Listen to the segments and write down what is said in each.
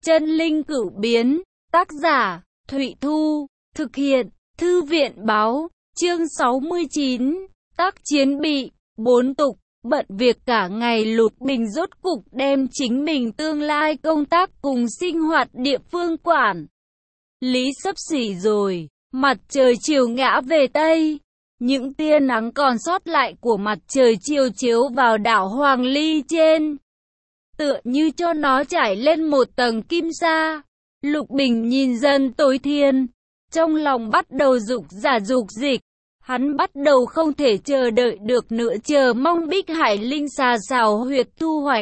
Chân linh cửu biến, tác giả, Thụy Thu, thực hiện, Thư viện báo, chương 69, tác chiến bị, 4 tục, bận việc cả ngày Lục Bình rốt cục đem chính mình tương lai công tác cùng sinh hoạt địa phương quản lý xấp xỉ rồi, mặt trời chiều ngã về Tây. Những tia nắng còn sót lại của mặt trời chiều chiếu vào đảo Hoàng Ly trên, tựa như cho nó trải lên một tầng kim sa. Lục Bình nhìn dần tối thiên, trong lòng bắt đầu dục dịch. Hắn bắt đầu không thể chờ đợi được nữa, chờ mong Bích Hải Linh Xà xào huyệt thu hoạch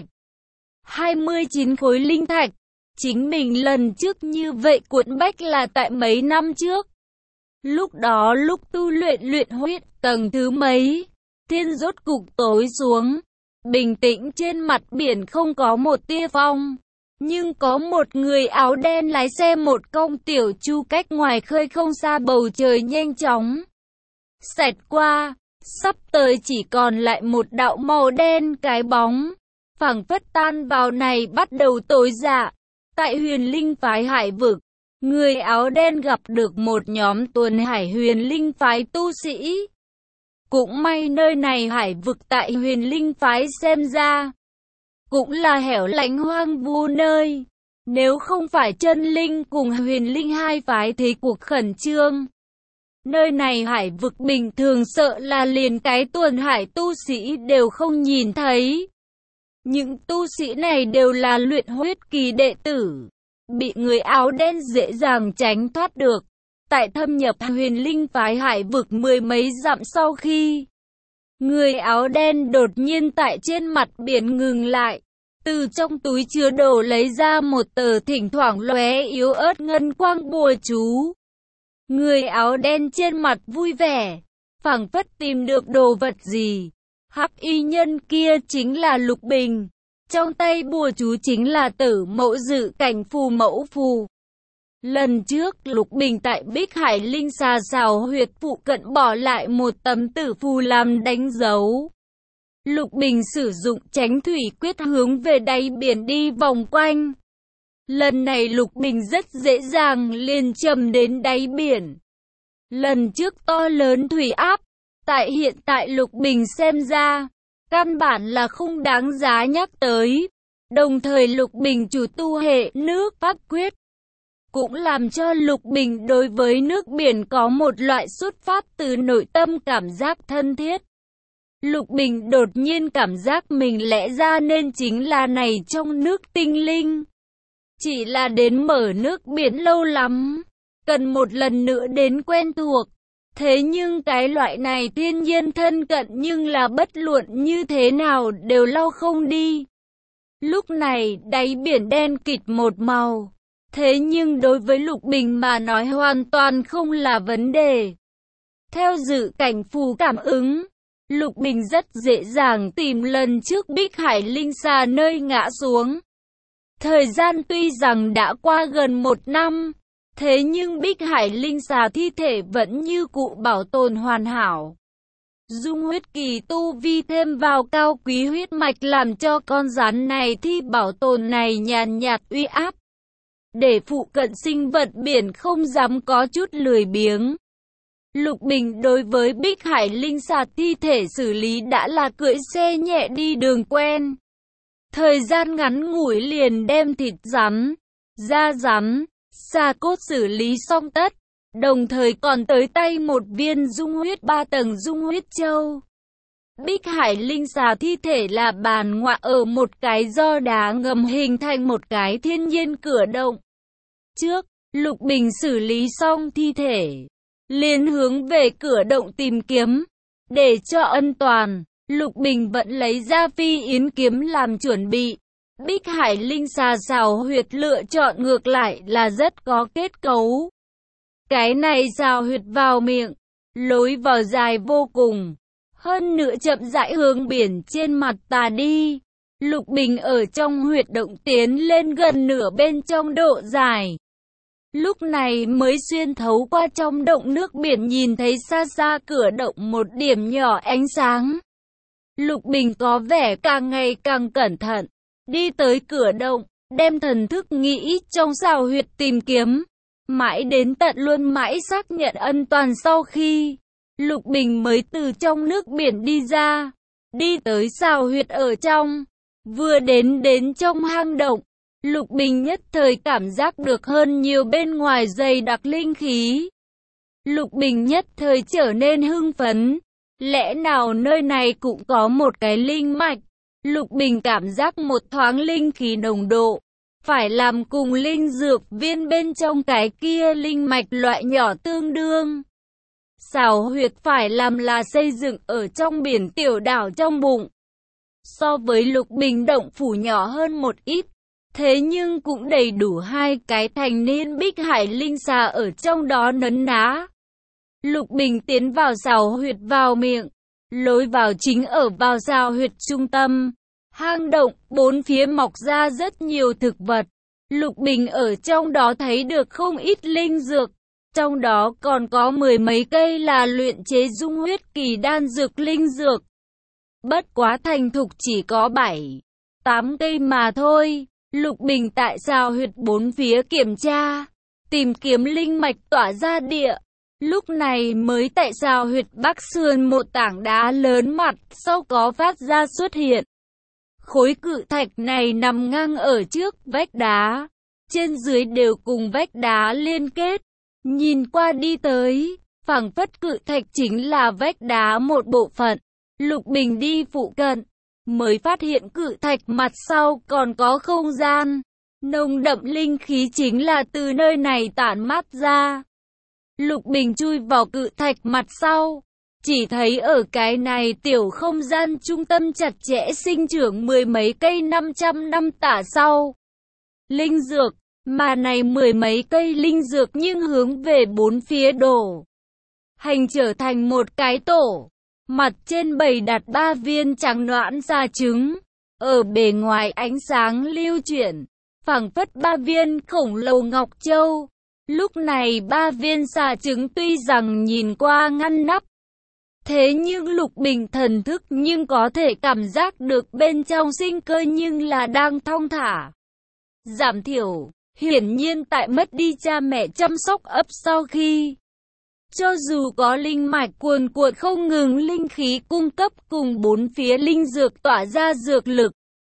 29 khối linh thạch. Chính mình lần trước như vậy cuộn bách là tại mấy năm trước. Lúc đó lúc tu luyện huyết tầng thứ mấy, thiên rốt cục tối xuống, bình tĩnh trên mặt biển không có một tia phong. Nhưng có một người áo đen lái xe một con tiểu chu cách ngoài khơi không xa bầu trời nhanh chóng xẹt qua, sắp tới chỉ còn lại một đạo màu đen cái bóng, phảng phất tan vào này bắt đầu tối dạ. Tại Huyền Linh phái hải vực, người áo đen gặp được một nhóm tuần hải Huyền Linh phái tu sĩ. Cũng may nơi này hải vực tại Huyền Linh phái xem ra cũng là hẻo lánh hoang vu nơi. Nếu không phải chân linh cùng Huyền Linh hai phái thế cuộc khẩn trương, nơi này hải vực bình thường sợ là liền cái tuần hải tu sĩ đều không nhìn thấy. Những tu sĩ này đều là luyện huyết kỳ đệ tử, bị người áo đen dễ dàng tránh thoát được. Tại thâm nhập Huyền Linh phái hải vực mười mấy dặm sau khi, người áo đen đột nhiên tại trên mặt biển ngừng lại, từ trong túi chứa đồ lấy ra một tờ thỉnh thoảng lóe yếu ớt ngân quang bùa chú. Người áo đen trên mặt vui vẻ, phảng phất tìm được đồ vật gì. Hắc y nhân kia chính là Lục Bình, trong tay bùa chú chính là Tử Mẫu Dự Cảnh phù mẫu phù. Lần trước Lục Bình tại Bích Hải Linh Xà xào huyệt phụ cận bỏ lại một tấm tử phù làm đánh dấu. Lục Bình sử dụng Chánh Thủy Quyết hướng về đáy biển đi vòng quanh. Lần này Lục Bình rất dễ dàng liền chầm đến đáy biển. Lần trước to lớn thủy áp, tại hiện tại Lục Bình xem ra, căn bản là không đáng giá nhắc tới. Đồng thời Lục Bình chủ tu hệ nước pháp quyết, cũng làm cho Lục Bình đối với nước biển có một loại xuất phát từ nội tâm cảm giác thân thiết. Lục Bình đột nhiên cảm giác mình lẽ ra nên chính là này trong nước tinh linh. Chỉ là đến mở nước biển lâu lắm, cần một lần nữa đến quen thuộc. Thế nhưng cái loại này thiên nhiên thân cận nhưng là bất luận như thế nào đều lau không đi. Lúc này đáy biển đen kịt một màu. Thế nhưng đối với Lục Bình mà nói hoàn toàn không là vấn đề. Theo dự cảnh phù cảm ứng, Lục Bình rất dễ dàng tìm lần trước Bích Hải Linh Xà nơi ngã xuống. Thời gian tuy rằng đã qua gần 1 năm, thế nhưng Bích Hải Linh Xà thi thể vẫn như cũ bảo tồn hoàn hảo. Dung huyết kỳ tu vi thêm vào cao quý huyết mạch làm cho con rắn này thi bảo tồn này nhàn nhạt uy áp, để phụ cận sinh vật biển không dám có chút lười biếng. Lục Bình đối với Bích Hải Linh Xà thi thể xử lý đã là cưỡi xe nhẹ đi đường quen. Thời gian ngắn ngủi liền đem thịt rắn, da rắn, xà cốt xử lý xong tất, đồng thời còn tới tay một viên dung huyết 3 tầng dung huyết châu. Bích Hải Linh Xà thi thể là bàn ngoại ở một cái do đá ngầm hình thành một cái thiên nhiên cửa động. Trước, Lục Bình xử lý xong thi thể, liền hướng về cửa động tìm kiếm. Để cho ân toàn, Lục Bình vẫn lấy ra phi yến kiếm làm chuẩn bị. Bích Hải Linh Xà xào huyệt lựa chọn ngược lại là rất có kết cấu. Cái này xào huyệt vào miệng, lối vào dài vô cùng, hơn nữa chậm rãi hướng biển trên mặt tà đi. Lục Bình ở trong huyệt động tiến lên gần nửa bên trong độ dài. Lúc này mới xuyên thấu qua trong động nước biển nhìn thấy xa xa cửa động một điểm nhỏ ánh sáng. Lục Bình có vẻ càng ngày càng cẩn thận, đi tới cửa động, đem thần thức nghĩ trong xào huyệt tìm kiếm. Mãi đến tận luôn mãi xác nhận an toàn sau khi Lục Bình mới từ trong nước biển đi ra, đi tới xào huyệt ở trong. Vừa đến trong hang động, Lục Bình nhất thời cảm giác được hơn nhiều bên ngoài dày đặc linh khí. Lục Bình nhất thời trở nên hưng phấn. Lẽ nào nơi này cũng có một cái linh mạch? Lục Bình cảm giác một thoáng linh khí nồng độ, phải làm cùng linh dược viên bên trong cái kia linh mạch loại nhỏ tương đương. Xào huyệt phải làm là xây dựng ở trong biển tiểu đảo trong bụng. So với Lục Bình động phủ nhỏ hơn một ít, thế nhưng cũng đầy đủ hai cái thành niên bích hải linh xà ở trong đó nấn ná. Lục Bình tiến vào xào huyệt vào miệng, lối vào chính ở vào xào huyệt trung tâm. Hang động, bốn phía mọc ra rất nhiều thực vật. Lục Bình ở trong đó thấy được không ít linh dược. Trong đó còn có mười mấy cây là luyện chế dung huyết kỳ đan dược linh dược. Bất quá thành thục chỉ có 7-8 cây mà thôi. Lục Bình tại xào huyệt bốn phía kiểm tra, tìm kiếm linh mạch tỏa ra địa. Lúc này mới tại xào huyệt bắc sườn một tảng đá lớn mặt sau có phát ra xuất hiện. Khối cự thạch này nằm ngang ở trước vách đá, trên dưới đều cùng vách đá liên kết. Nhìn qua đi tới, phảng phất cự thạch chính là vách đá một bộ phận. Lục Bình đi phụ cận, mới phát hiện cự thạch mặt sau còn có không gian. Nồng đậm linh khí chính là từ nơi này tản mát ra. Lục Bình chui vào cự thạch mặt sau, chỉ thấy ở cái này tiểu không gian trung tâm chặt chẽ sinh trưởng mười mấy cây 500 năm tả sau. Linh dược, mà này mười mấy cây linh dược nhưng hướng về bốn phía đổ. Hành trở thành một cái tổ, mặt trên bày đặt 3 viên trắng nõn da trứng, ở bề ngoài ánh sáng lưu chuyển, phảng phất 3 viên khổng lồ ngọc châu. Lúc này 3 viên xà trứng tuy rằng nhìn qua ngăn nắp, thế nhưng Lục Bình thần thức nhưng có thể cảm giác được bên trong sinh cơ nhưng là đang thong thả. Giảm thiểu, hiển nhiên tại mất đi cha mẹ chăm sóc ấp sau khi. Cho dù có linh mạch cuồn cuộn không ngừng linh khí cung cấp cùng bốn phía linh dược tỏa ra dược lực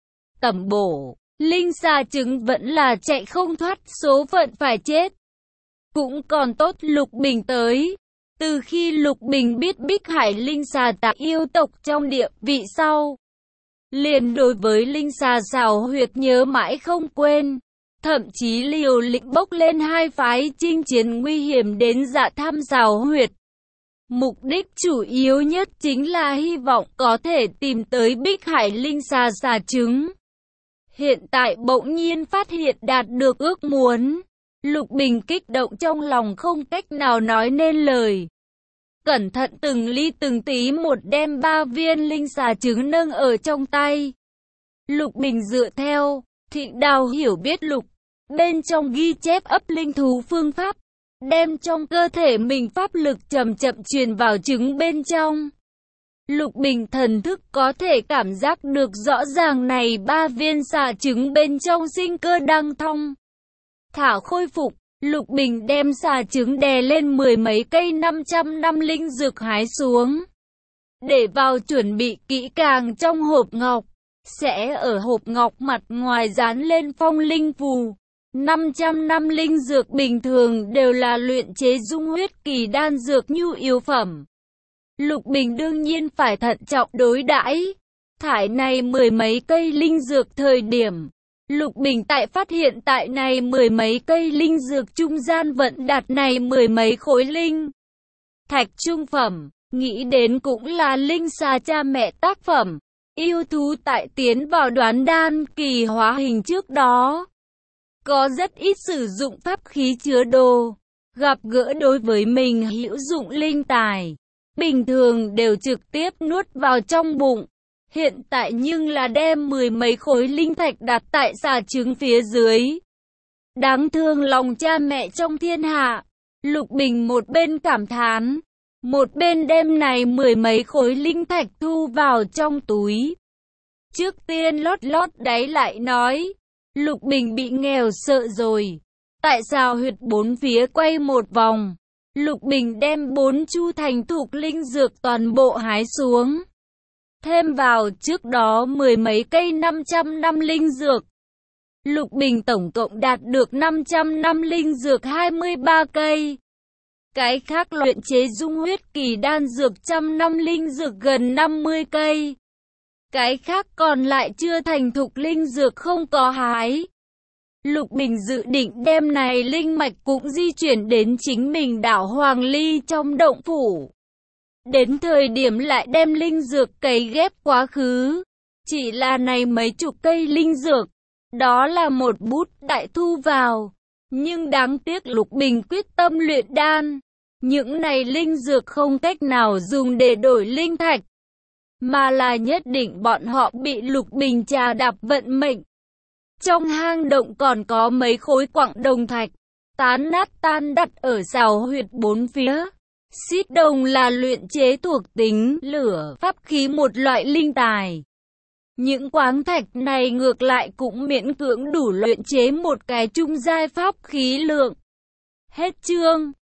tẩm bổ, linh xà trứng vẫn là chạy không thoát số phận phải chết. Cũng còn tốt Lục Bình tới. Từ khi Lục Bình biết Bích Hải linh xà tạc yêu tộc trong địa vị sau, liền đối với linh xà xào huyệt nhớ mãi không quên. Thậm chí liều lĩnh bốc lên hai phái chinh chiến nguy hiểm đến dạ tham xào huyệt. Mục đích chủ yếu nhất chính là hy vọng có thể tìm tới Bích Hải linh xà xà trứng. Hiện tại bỗng nhiên phát hiện đạt được ước muốn. Lục Bình kích động trong lòng không cách nào nói nên lời. Cẩn thận từng ly từng tí một đem 3 viên linh xà trứng nâng ở trong tay. Lục Bình dựa theo Thịnh Đào hiểu biết lục bên trong ghi chép ấp linh thú phương pháp, đem trong cơ thể mình pháp lực chậm chậm truyền vào trứng bên trong. Lục Bình thần thức có thể cảm giác được rõ ràng này 3 viên xà trứng bên trong sinh cơ đang thong thả khôi phục. Lục Bình đem xà trứng đè lên mười mấy cây 500 năm linh dược hái xuống, để vào chuẩn bị kỹ càng trong hộp ngọc. Sẽ ở hộp ngọc mặt ngoài dán lên phong linh phù. 500 năm linh dược bình thường đều là luyện chế dung huyết kỳ đan dược nhu yếu phẩm. Lục Bình đương nhiên phải thận trọng đối đãi. Thải này mười mấy cây linh dược thời điểm, Lục Bình tại phát hiện tại này mười mấy cây linh dược trung gian vẫn đặt này mười mấy khối linh thạch trung phẩm, nghĩ đến cũng là linh xà cha mẹ tác phẩm. Yêu thú tại tiến vào đoán đan kỳ hóa hình trước đó, có rất ít sử dụng pháp khí chứa đồ, gặp gỡ đối với mình hữu dụng linh tài, bình thường đều trực tiếp nuốt vào trong bụng. Hiện tại nhưng là đem mười mấy khối linh thạch đặt tại xà trứng phía dưới. Đáng thương lòng cha mẹ trong thiên hạ. Lục Bình một bên cảm thán, một bên đem này mười mấy khối linh thạch thu vào trong túi. Trước tiên lót đáy lại nói, Lục Bình bị nghèo sợ rồi. Tại sao huyệt bốn phía quay một vòng? Lục Bình đem 4 chu thành thục linh dược toàn bộ hái xuống. Thêm vào trước đó 10 mấy cây 500 năm linh dược. Lục Bình tổng cộng đạt được 500 năm linh dược 23 cây. Cái khác luyện chế dung huyết kỳ đan dược 100 năm linh dược gần 50 cây. Cái khác còn lại chưa thành thục linh dược không có hái. Lục Bình dự định đem này linh mạch cũng di chuyển đến chính mình đảo Hoàng Ly trong động phủ. Đến thời điểm lại đem linh dược cấy ghép quá khứ. Chỉ là này mấy chục cây linh dược, đó là một bút đại thu vào. Nhưng đáng tiếc Lục Bình quyết tâm luyện đan. Những này linh dược không cách nào dùng để đổi linh thạch, mà là nhất định bọn họ bị Lục Bình trà đạp vận mệnh. Trong hang động còn có mấy khối quặng đồng thạch, tán nát tan đặt ở rào huyệt bốn phía. Xít đồng là luyện chế thuộc tính lửa pháp khí một loại linh tài. Những quáng thạch này ngược lại cũng miễn cưỡng đủ luyện chế một cái trung giai pháp khí lượng. Hết chương.